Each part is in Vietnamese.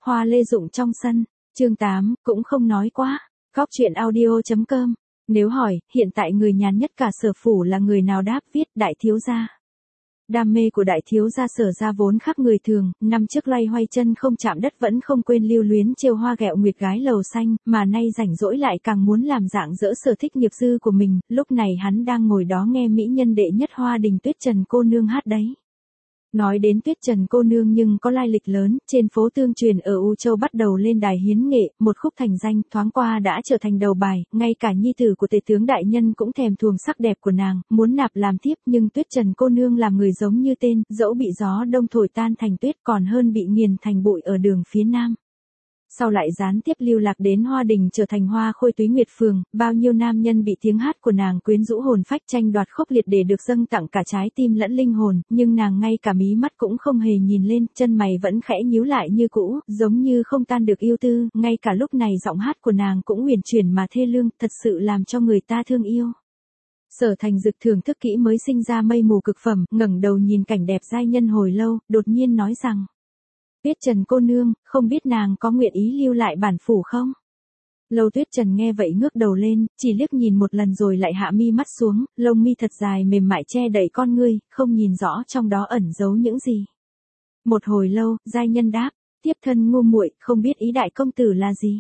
Hoa lê rụng trong sân. Chương 8, cũng không nói quá. Góc chuyện audio.com. Nếu hỏi, hiện tại người nhàn nhất cả Sở Phủ là người nào đáp viết đại thiếu gia. Đam mê của đại thiếu gia Sở gia vốn khác người thường, năm trước loay hoay chân không chạm đất vẫn không quên lưu luyến trêu hoa ghẹo nguyệt gái lầu xanh, mà nay rảnh rỗi lại càng muốn làm dạng dỡ sở thích nghiệp dư của mình, lúc này hắn đang ngồi đó nghe mỹ nhân đệ nhất Hoa Đình Tuyết Trần cô nương hát đấy. Nói đến Tuyết Trần cô nương nhưng có lai lịch lớn, trên phố tương truyền ở U Châu bắt đầu lên đài hiến nghệ, một khúc thành danh, thoáng qua đã trở thành đầu bài, ngay cả nhi tử của tể tướng đại nhân cũng thèm thuồng sắc đẹp của nàng, muốn nạp làm thiếp, nhưng Tuyết Trần cô nương làm người giống như tên, dẫu bị gió đông thổi tan thành tuyết còn hơn bị nghiền thành bụi ở đường phía nam. Sau lại gián tiếp lưu lạc đến Hoa Đình trở thành Hoa Khôi Túy Nguyệt Phường, bao nhiêu nam nhân bị tiếng hát của nàng quyến rũ hồn phách tranh đoạt khốc liệt để được dâng tặng cả trái tim lẫn linh hồn, nhưng nàng ngay cả mí mắt cũng không hề nhìn lên, chân mày vẫn khẽ nhíu lại như cũ, giống như không tan được yêu tư, ngay cả lúc này giọng hát của nàng cũng huyền chuyển mà thê lương, thật sự làm cho người ta thương yêu. Sở Thành Dực thưởng thức kỹ mới sinh ra mây mù cực phẩm, ngẩng đầu nhìn cảnh đẹp giai nhân hồi lâu, đột nhiên nói rằng: Tuyết Trần cô nương, không biết nàng có nguyện ý lưu lại bản phủ không? Lâu Tuyết Trần nghe vậy ngước đầu lên, chỉ liếc nhìn một lần rồi lại hạ mi mắt xuống, lông mi thật dài mềm mại che đậy con ngươi, không nhìn rõ trong đó ẩn giấu những gì. Một hồi lâu, giai nhân đáp: Tiếp thân ngu muội, không biết ý đại công tử là gì?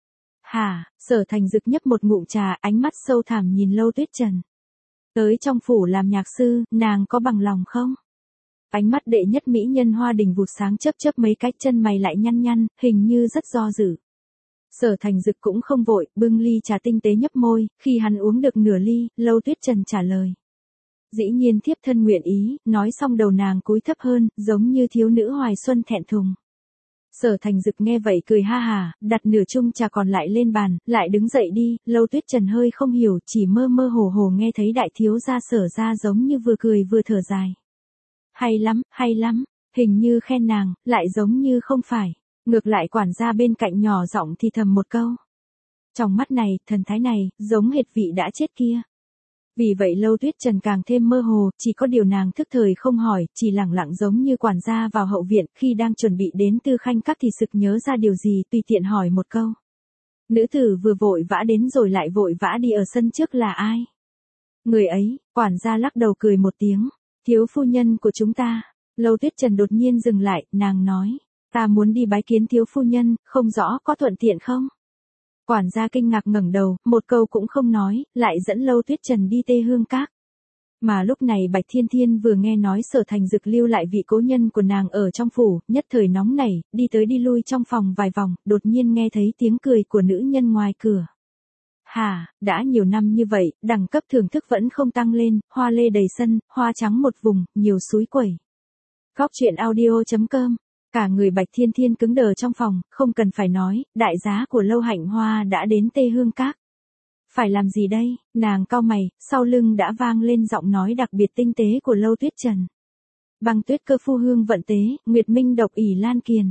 Hả? Sở Thành Dực nhấp một ngụm trà, ánh mắt sâu thẳm nhìn Lâu Tuyết Trần. Tới trong phủ làm nhạc sư, nàng có bằng lòng không? Ánh mắt đệ nhất mỹ nhân Hoa Đình vụt sáng chớp chớp mấy cái, chân mày lại nhăn nhăn, hình như rất do dự. Sở Thành Dực cũng không vội, bưng ly trà tinh tế nhấp môi, khi hắn uống được nửa ly, Lâu Tuyết Trần trả lời: Dĩ nhiên thiếp thân nguyện ý, nói xong đầu nàng cúi thấp hơn, giống như thiếu nữ hoài xuân thẹn thùng. Sở Thành Dực nghe vậy cười ha hà, đặt nửa chung trà còn lại lên bàn, lại đứng dậy đi. Lâu Tuyết Trần hơi không hiểu, chỉ mơ mơ hồ hồ nghe thấy đại thiếu gia Sở gia giống như vừa cười vừa thở dài. Hay lắm, hình như khen nàng, lại giống như không phải. Ngược lại quản gia bên cạnh nhỏ giọng thì thầm một câu. Trong mắt này, thần thái này, giống hệt vị đã chết kia. Vì vậy Lâu Tuyết Trần càng thêm mơ hồ, chỉ có điều nàng thức thời không hỏi, chỉ lẳng lặng giống như quản gia vào hậu viện, khi đang chuẩn bị đến Tư Khanh Các thì sực nhớ ra điều gì, tùy tiện hỏi một câu. Nữ tử vừa vội vã đến rồi lại vội vã đi ở sân trước là ai? Người ấy, quản gia lắc đầu cười một tiếng. Thiếu phu nhân của chúng ta. Lâu Tuyết Trần đột nhiên dừng lại, nàng nói: Ta muốn đi bái kiến thiếu phu nhân, không rõ có thuận tiện không? Quản gia kinh ngạc ngẩng đầu, một câu cũng không nói, lại dẫn Lâu Tuyết Trần đi Tê Hương Các. Mà lúc này Bạch Thiên Thiên vừa nghe nói Sở Thành Dực lưu lại vị cố nhân của nàng ở trong phủ, nhất thời nóng nảy, đi tới đi lui trong phòng vài vòng, đột nhiên nghe thấy tiếng cười của nữ nhân ngoài cửa. Hả, đã nhiều năm như vậy, đẳng cấp thưởng thức vẫn không tăng lên, hoa lê đầy sân, hoa trắng một vùng, nhiều suối quẩy. Góc chuyện audio.com. Cả người Bạch Thiên Thiên cứng đờ trong phòng, không cần phải nói, đại giá của Lâu Hạnh Hoa đã đến Tê Hương Các. Phải làm gì đây? Nàng cau mày, sau lưng đã vang lên giọng nói đặc biệt tinh tế của Lâu Tuyết Trần. Băng tuyết cơ phu hương vận tế, nguyệt minh độc ỷ lan kiền.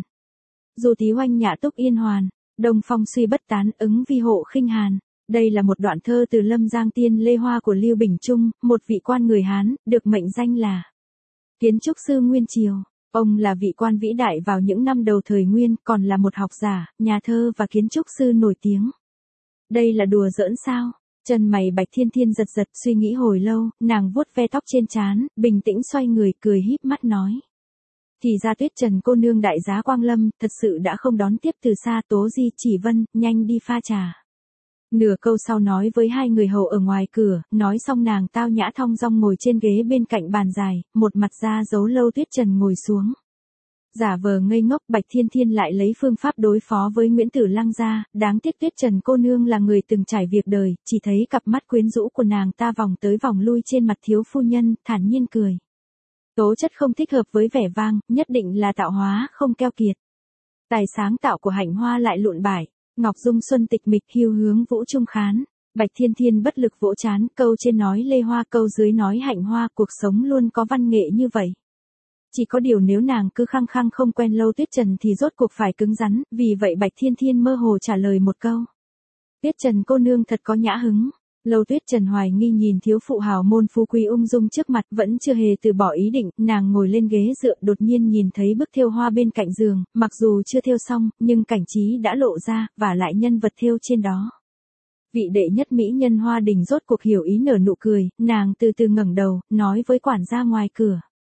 Dù tí hoanh nhã túc yên hoàn, đông phong suy bất tán, ứng vi hộ khinh hàn. Đây là một đoạn thơ từ Lâm Giang Tiên Lê Hoa của Lưu Bình Trung, một vị quan người Hán, được mệnh danh là kiến trúc sư Nguyên Triều. Ông là vị quan vĩ đại vào những năm đầu thời Nguyên, còn là một học giả, nhà thơ và kiến trúc sư nổi tiếng. Đây là đùa giỡn sao? Chân mày Bạch Thiên Thiên giật giật, suy nghĩ hồi lâu, nàng vuốt ve tóc trên trán, bình tĩnh xoay người, cười híp mắt nói. Thì ra Tuyết Trần cô nương đại giá quang lâm, thật sự đã không đón tiếp từ xa, Tố Di chỉ vân, nhanh đi pha trà. Nửa câu sau nói với hai người hầu ở ngoài cửa, nói xong nàng tao nhã thong dong ngồi trên ghế bên cạnh bàn dài, một mặt ra dấu Lâu Tuyết Trần ngồi xuống. Giả vờ ngây ngốc, Bạch Thiên Thiên lại lấy phương pháp đối phó với Nguyễn Tử Lăng ra, đáng tiếc Tuyết Trần cô nương là người từng trải việc đời, chỉ thấy cặp mắt quyến rũ của nàng ta vòng tới vòng lui trên mặt thiếu phu nhân, thản nhiên cười. Tố chất không thích hợp với vẻ vang, nhất định là tạo hóa không keo kiệt. Tài sáng tạo của Hạnh Hoa lại lụn bại. Ngọc Dung Xuân tịch mịch, hiu hướng vũ trung khán. Bạch Thiên Thiên bất lực vỗ chán, câu trên nói Lê Hoa, câu dưới nói Hạnh Hoa, cuộc sống luôn có văn nghệ như vậy. Chỉ có điều nếu nàng cứ khăng khăng không quen Lâu Tuyết Trần thì rốt cuộc phải cứng rắn, vì vậy Bạch Thiên Thiên mơ hồ trả lời một câu. Tuyết Trần cô nương thật có nhã hứng. Lâu Tuyết Trần hoài nghi nhìn thiếu phụ hào môn phú quý ung dung trước mặt, vẫn chưa hề từ bỏ ý định, nàng ngồi lên ghế dựa, đột nhiên nhìn thấy bức thêu hoa bên cạnh giường, mặc dù chưa thêu xong, nhưng cảnh trí đã lộ ra, và lại nhân vật thêu trên đó. Vị đệ nhất mỹ nhân Hoa Đình rốt cuộc hiểu ý, nở nụ cười, nàng từ từ ngẩng đầu, nói với quản gia ngoài cửa.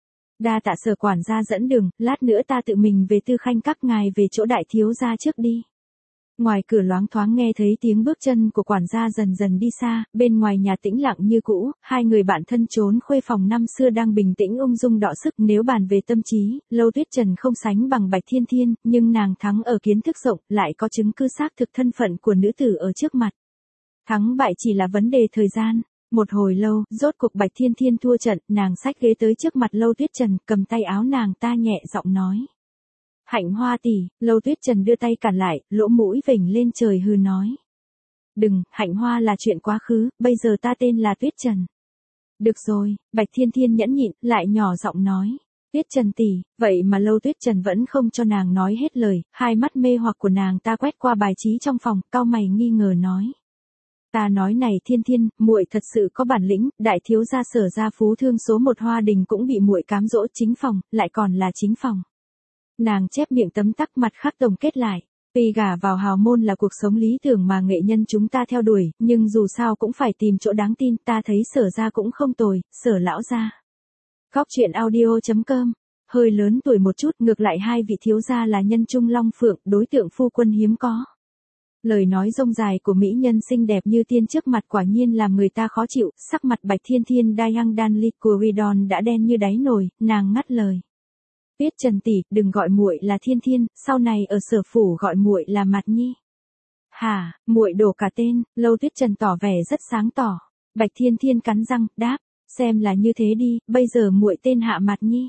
Đa tạ Sở quản gia dẫn đường, lát nữa ta tự mình về Tư Khanh các ngài về chỗ đại thiếu gia trước đi. Ngoài cửa loáng thoáng nghe thấy tiếng bước chân của quản gia dần dần đi xa, bên ngoài nhà tĩnh lặng như cũ, hai người bạn thân trốn khuê phòng năm xưa đang bình tĩnh ung dung đọ sức. Nếu bàn về tâm trí, Lâu Tuyết Trần không sánh bằng Bạch Thiên Thiên, nhưng nàng thắng ở kiến thức rộng, lại có chứng cứ xác thực thân phận của nữ tử ở trước mặt. Thắng bại chỉ là vấn đề thời gian. Một hồi lâu, rốt cuộc Bạch Thiên Thiên thua trận, nàng xách ghế tới trước mặt Lâu Tuyết Trần, cầm tay áo nàng ta nhẹ giọng nói. Hạnh Hoa tỷ. Lâu Tuyết Trần đưa tay cản lại, lỗ mũi vểnh lên trời hừ nói. Đừng, Hạnh Hoa là chuyện quá khứ, bây giờ ta tên là Tuyết Trần. Được rồi, Bạch Thiên Thiên nhẫn nhịn, lại nhỏ giọng nói. Tuyết Trần tỷ, vậy mà Lâu Tuyết Trần vẫn không cho nàng nói hết lời, hai mắt mê hoặc của nàng ta quét qua bài trí trong phòng, cau mày nghi ngờ nói. Ta nói này Thiên Thiên, muội thật sự có bản lĩnh, đại thiếu gia Sở gia phú thương số 1 Hoa Đình cũng bị muội cám dỗ chính phòng, lại còn là chính phòng. Nàng chép miệng tấm tắc, mặt khắc tổng kết lại. Tuy gả vào hào môn là cuộc sống lý tưởng mà nghệ nhân chúng ta theo đuổi, nhưng dù sao cũng phải tìm chỗ đáng tin, ta thấy Sở gia cũng không tồi, Sở lão gia. Góc truyện audio.com. Hơi lớn tuổi một chút, ngược lại hai vị thiếu gia là nhân trung long phượng, đối tượng phu quân hiếm có. Lời nói rông dài của mỹ nhân xinh đẹp như tiên trước mặt quả nhiên làm người ta khó chịu, sắc mặt Bạch Thiên Thiên Dayang Danli Corridon đã đen như đáy nồi, nàng ngắt lời. Tuyết Trần tỷ, đừng gọi muội là Thiên Thiên, sau này ở Sở phủ gọi muội là Mạt Nhi. Hả, muội đổ cả tên. Lâu Tuyết Trần tỏ vẻ rất sáng tỏ. Bạch Thiên Thiên cắn răng, đáp, xem là như thế đi, bây giờ muội tên hạ Mạt Nhi.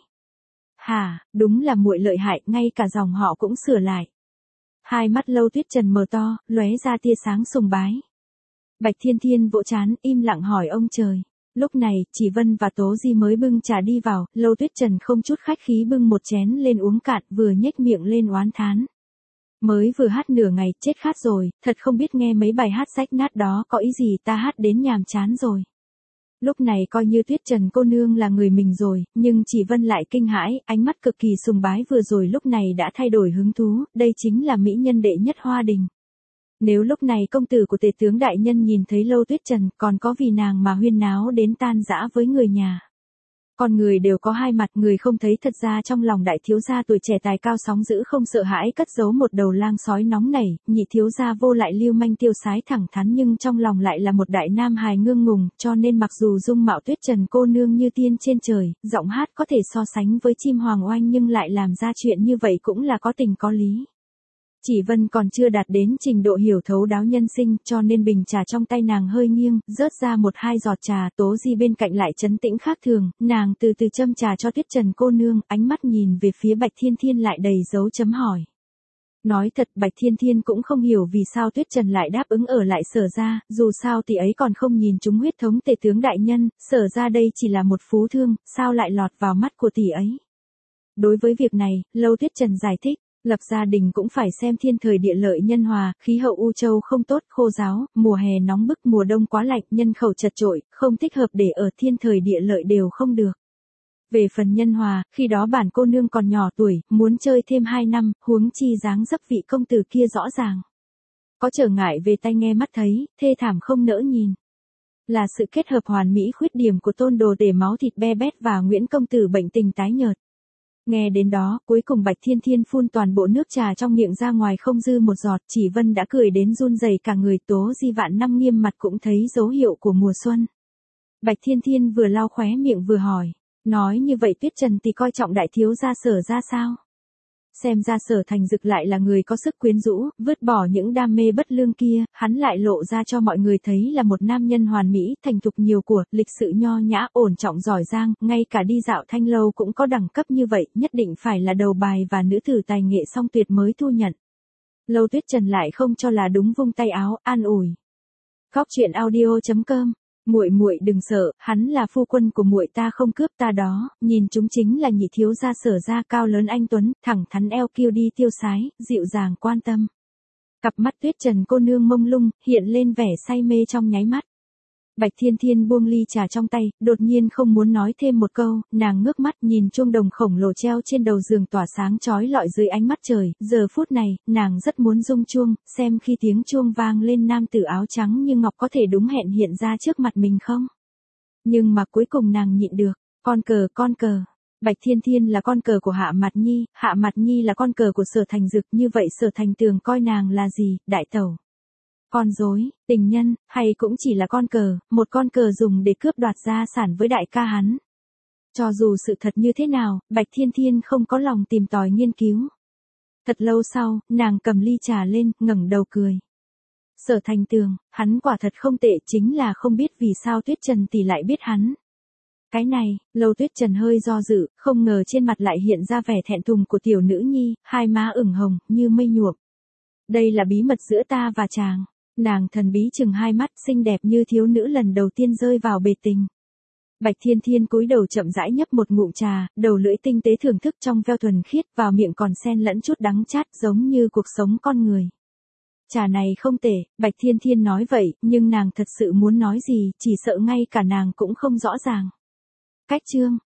Hả, đúng là muội lợi hại, ngay cả dòng họ cũng sửa lại. Hai mắt Lâu Tuyết Trần mở to, lóe ra tia sáng sùng bái. Bạch Thiên Thiên vỗ trán, im lặng hỏi ông trời. Lúc này, Chỉ Vân và Tố Di mới bưng trà đi vào, Lâu Tuyết Trần không chút khách khí bưng một chén lên uống cạn, vừa nhếch miệng lên oán thán. Mới vừa hát nửa ngày, chết khát rồi, thật không biết nghe mấy bài hát rách nát đó có ý gì, ta hát đến nhàm chán rồi. Lúc này coi như Tuyết Trần cô nương là người mình rồi, nhưng Chỉ Vân lại kinh hãi, ánh mắt cực kỳ sùng bái vừa rồi lúc này đã thay đổi hứng thú, đây chính là mỹ nhân đệ nhất Hoa Đình. Nếu lúc này công tử của tề tướng đại nhân nhìn thấy Lâu Tuyết Trần, còn có vì nàng mà huyên náo đến tan rã với người nhà. Con người đều có hai mặt, người không thấy thật ra trong lòng đại thiếu gia tuổi trẻ tài cao sóng dữ không sợ hãi cất giấu một đầu lang sói nóng nảy, nhị thiếu gia vô lại lưu manh tiêu sái thẳng thắn nhưng trong lòng lại là một đại nam hài ngương ngùng, cho nên mặc dù dung mạo Tuyết Trần cô nương như tiên trên trời, giọng hát có thể so sánh với chim hoàng oanh nhưng lại làm ra chuyện như vậy cũng là có tình có lý. Chỉ Vân còn chưa đạt đến trình độ hiểu thấu đáo nhân sinh, cho nên bình trà trong tay nàng hơi nghiêng, rớt ra một hai giọt trà. Tố Di bên cạnh lại trấn tĩnh khác thường, nàng từ từ châm trà cho Tuyết Trần cô nương, ánh mắt nhìn về phía Bạch Thiên Thiên lại đầy dấu chấm hỏi. Nói thật, Bạch Thiên Thiên cũng không hiểu vì sao Tuyết Trần lại đáp ứng ở lại Sở gia, dù sao tỷ ấy còn không nhìn trúng huyết thống tề tướng đại nhân, Sở gia đây chỉ là một phú thương, sao lại lọt vào mắt của tỷ ấy. Đối với việc này, Lâu Tuyết Trần giải thích. Lập gia đình cũng phải xem thiên thời địa lợi nhân hòa, khí hậu U Châu không tốt, khô ráo, mùa hè nóng bức, mùa đông quá lạnh, nhân khẩu chật chội, không thích hợp để ở, thiên thời địa lợi đều không được. Về phần nhân hòa, khi đó bản cô nương còn nhỏ tuổi, muốn chơi thêm 2 năm, huống chi dáng dấp vị công tử kia rõ ràng. Có trở ngại về tai nghe mắt thấy, thê thảm không nỡ nhìn. Là sự kết hợp hoàn mỹ khuyết điểm của Tôn Đồ Tể máu thịt be bét và Nguyễn công tử bệnh tình tái nhợt. Nghe đến đó, cuối cùng Bạch Thiên Thiên phun toàn bộ nước trà trong miệng ra ngoài không dư một giọt, Chỉ Vân đã cười đến run rẩy cả người. Tố Di vạn năm nghiêm mặt cũng thấy dấu hiệu của mùa xuân. Bạch Thiên Thiên vừa lau khóe miệng vừa hỏi, nói như vậy Tuyết Trần thì coi trọng đại thiếu gia Sở ra sao? Xem ra Sở Thành Dực lại là người có sức quyến rũ, vứt bỏ những đam mê bất lương kia, hắn lại lộ ra cho mọi người thấy là một nam nhân hoàn mỹ, thành thục nhiều của, lịch sự nho nhã, ổn trọng giỏi giang, ngay cả đi dạo thanh lâu cũng có đẳng cấp như vậy, nhất định phải là đầu bài và nữ tử tài nghệ song tuyệt mới thu nhận. Lâu Tuyết Trần lại không cho là đúng, vung tay áo, an ủi. Góc truyện audio.com. Muội muội đừng sợ, hắn là phu quân của muội, ta không cướp ta đó, nhìn chúng chính là nhị thiếu gia Sở gia cao lớn anh tuấn, thẳng thắn eo kiêu đi tiêu sái, dịu dàng quan tâm. Cặp mắt Tuyết Trần cô nương mông lung, hiện lên vẻ say mê trong nháy mắt. Bạch Thiên Thiên buông ly trà trong tay, đột nhiên không muốn nói thêm một câu, nàng ngước mắt nhìn chuông đồng khổng lồ treo trên đầu giường tỏa sáng chói lọi dưới ánh mắt trời, giờ phút này, nàng rất muốn rung chuông, xem khi tiếng chuông vang lên nam tử áo trắng như ngọc có thể đúng hẹn hiện ra trước mặt mình không. Nhưng mà cuối cùng nàng nhịn được, con cờ. Bạch Thiên Thiên là con cờ của Hạ Mạt Nhi là con cờ của Sở Thành Dực, như vậy Sở Thành Tường coi nàng là gì, đại tẩu, con rối, tình nhân, hay cũng chỉ là con cờ, một con cờ dùng để cướp đoạt gia sản với đại ca hắn. Cho dù sự thật như thế nào, Bạch Thiên Thiên không có lòng tìm tòi nghiên cứu. Thật lâu sau, nàng cầm ly trà lên, ngẩng đầu cười. Sở Thành Tường, hắn quả thật không tệ, chính là không biết vì sao Tuyết Trần tỷ lại biết hắn. Cái này, Lâu Tuyết Trần hơi do dự, không ngờ trên mặt lại hiện ra vẻ thẹn thùng của tiểu nữ nhi, hai má ửng hồng, như mây nhuộm. Đây là bí mật giữa ta và chàng. Nàng thần bí chừng hai mắt, xinh đẹp như thiếu nữ lần đầu tiên rơi vào bể tình. Bạch Thiên Thiên cúi đầu chậm rãi nhấp một ngụm trà, đầu lưỡi tinh tế thưởng thức trong veo thuần khiết, vào miệng còn xen lẫn chút đắng chát giống như cuộc sống con người. Trà này không tệ, Bạch Thiên Thiên nói vậy, nhưng nàng thật sự muốn nói gì, chỉ sợ ngay cả nàng cũng không rõ ràng. Cách chương